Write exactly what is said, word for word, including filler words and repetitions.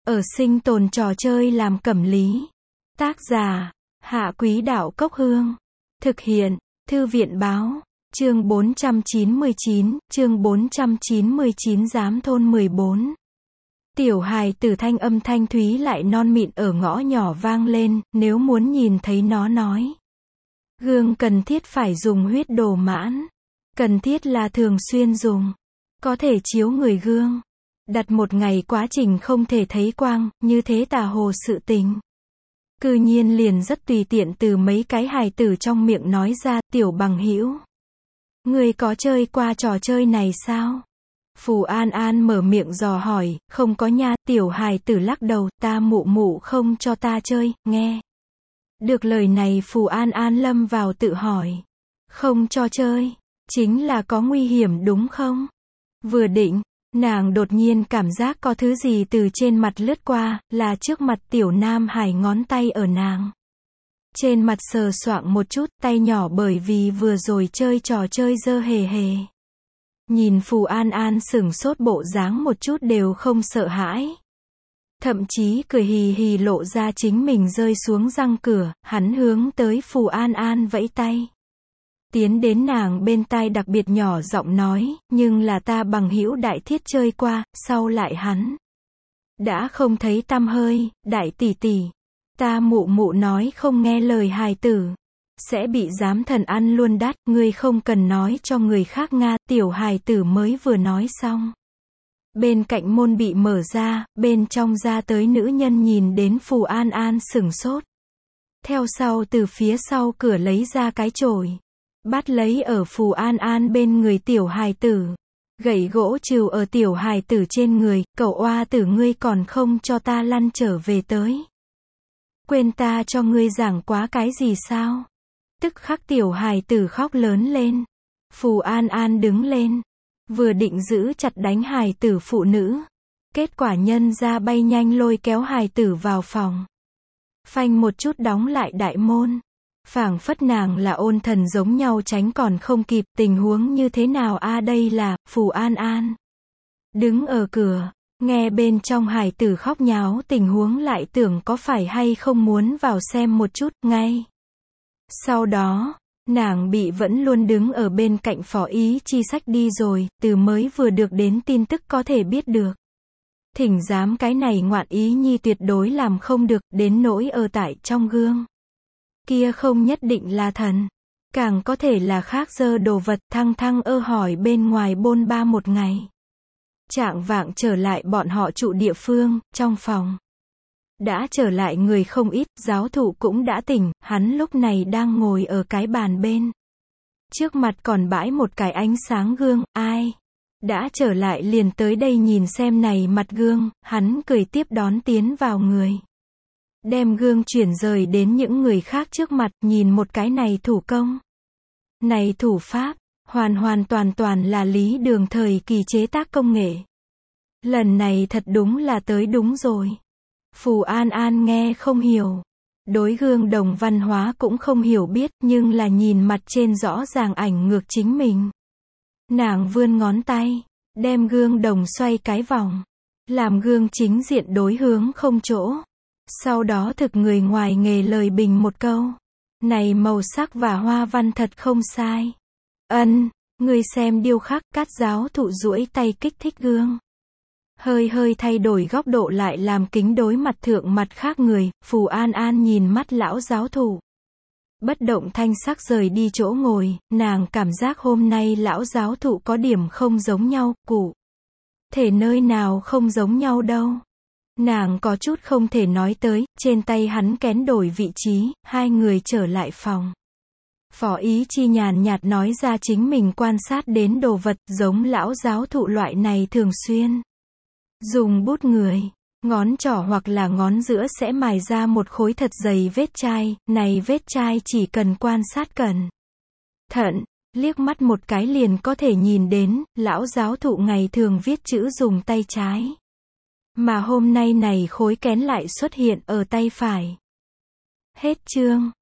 Ở sinh tồn trò chơi làm cẩm lý. Tác giả, Hạ Quý Đạo Cốc Hương. Thực hiện, Thư viện Báo. Chương bốn trăm chín mươi chín, chương bốn trăm chín mươi chín Giám thôn mười bốn. Tiểu hài tử thanh âm thanh thúy lại non mịn ở ngõ nhỏ vang lên, nếu muốn nhìn thấy nó nói. Gương cần thiết phải dùng huyết đồ mãn. Cần thiết là thường xuyên dùng. Có thể chiếu người gương. Đặt một ngày quá trình không thể thấy quang, như thế tà hồ sự tình. Cư nhiên liền rất tùy tiện từ mấy cái hài tử trong miệng nói ra, tiểu bằng hữu. Người có chơi qua trò chơi này sao? Phù An An mở miệng dò hỏi, không có nha, tiểu hài tử lắc đầu, ta mụ mụ không cho ta chơi, nghe. Được lời này Phù An An lâm vào tự hỏi. Không cho chơi, chính là có nguy hiểm đúng không? Vừa định, nàng đột nhiên cảm giác có thứ gì từ trên mặt lướt qua, là trước mặt tiểu nam hài ngón tay ở nàng. Trên mặt sờ soạng một chút, tay nhỏ bởi vì vừa rồi chơi trò chơi dơ hề hề. Nhìn Phù An An sửng sốt bộ dáng một chút đều không sợ hãi. Thậm chí cười hì hì lộ ra chính mình rơi xuống răng cửa, hắn hướng tới Phù An An vẫy tay. Tiến đến nàng bên tai đặc biệt nhỏ giọng nói, nhưng là ta bằng hữu đại thiết chơi qua, sau lại hắn. Đã không thấy tăm hơi, đại tỷ tỷ. Ta mụ mụ nói không nghe lời hài tử. Sẽ bị giám thần ăn luôn đắt, ngươi không cần nói cho người khác nga, tiểu hài tử mới vừa nói xong. Bên cạnh môn bị mở ra, bên trong ra tới nữ nhân nhìn đến Phù An An sửng sốt. Theo sau từ phía sau cửa lấy ra cái chổi. Bắt lấy ở Phù An An bên người tiểu hài tử. Gậy gỗ trừ ở tiểu hài tử trên người, cậu oa tử ngươi còn không cho ta lăn trở về tới. Quên ta cho ngươi giảng quá cái gì sao? Tức khắc tiểu hài tử khóc lớn lên. Phù An An đứng lên. Vừa định giữ chặt đánh hài tử phụ nữ. Kết quả nhân ra bay nhanh lôi kéo hài tử vào phòng. Phanh một chút đóng lại đại môn. Phảng phất nàng là ôn thần giống nhau tránh còn không kịp, tình huống như thế nào a à, đây là, Phù An An. Đứng ở cửa, nghe bên trong hài tử khóc nháo tình huống lại tưởng có phải hay không muốn vào xem một chút, ngay. Sau đó, nàng bị vẫn luôn đứng ở bên cạnh Phó Ý Chi sách đi rồi, từ mới vừa được đến tin tức có thể biết được. Thỉnh giám cái này ngoạn ý nhi tuyệt đối làm không được, đến nỗi ở tại trong gương. Kia không nhất định là thần, càng có thể là khác dơ đồ vật thăng thăng ơ hỏi bên ngoài bôn ba một ngày. Trạng vạng trở lại bọn họ trụ địa phương, trong phòng. Đã trở lại người không ít, giáo thụ cũng đã tỉnh, hắn lúc này đang ngồi ở cái bàn bên. Trước mặt còn bãi một cái ánh sáng gương, ai? Đã trở lại liền tới đây nhìn xem này mặt gương, hắn cười tiếp đón tiến vào người. Đem gương chuyển rời đến những người khác trước mặt, nhìn một cái này thủ công. Này thủ pháp, hoàn hoàn toàn toàn là lý đường thời kỳ chế tác công nghệ. Lần này thật đúng là tới đúng rồi. Phù An An nghe không hiểu. Đối gương đồng văn hóa cũng không hiểu biết, nhưng là nhìn mặt trên rõ ràng ảnh ngược chính mình. Nàng vươn ngón tay, đem gương đồng xoay cái vòng. Làm gương chính diện đối hướng không chỗ. Sau đó thực người ngoài nghề lời bình một câu. Này màu sắc và hoa văn thật không sai. Ân, người xem điêu khắc, cát giáo thụ duỗi tay kích thích gương. Hơi hơi thay đổi góc độ lại làm kính đối mặt thượng mặt khác người, Phù An An nhìn mắt lão giáo thụ. Bất động thanh sắc rời đi chỗ ngồi, nàng cảm giác hôm nay lão giáo thụ có điểm không giống nhau, cụ. Thể nơi nào không giống nhau đâu. Nàng có chút không thể nói tới, trên tay hắn kén đổi vị trí, hai người trở lại phòng. Phó Ý Chi nhàn nhạt nói ra chính mình quan sát đến đồ vật giống lão giáo thụ loại này thường xuyên. Dùng bút người, ngón trỏ hoặc là ngón giữa sẽ mài ra một khối thật dày vết chai, này vết chai chỉ cần quan sát cẩn thận, liếc mắt một cái liền có thể nhìn đến, lão giáo thụ ngày thường viết chữ dùng tay trái. Mà hôm nay này khối kén lại xuất hiện ở tay phải. Hết chương.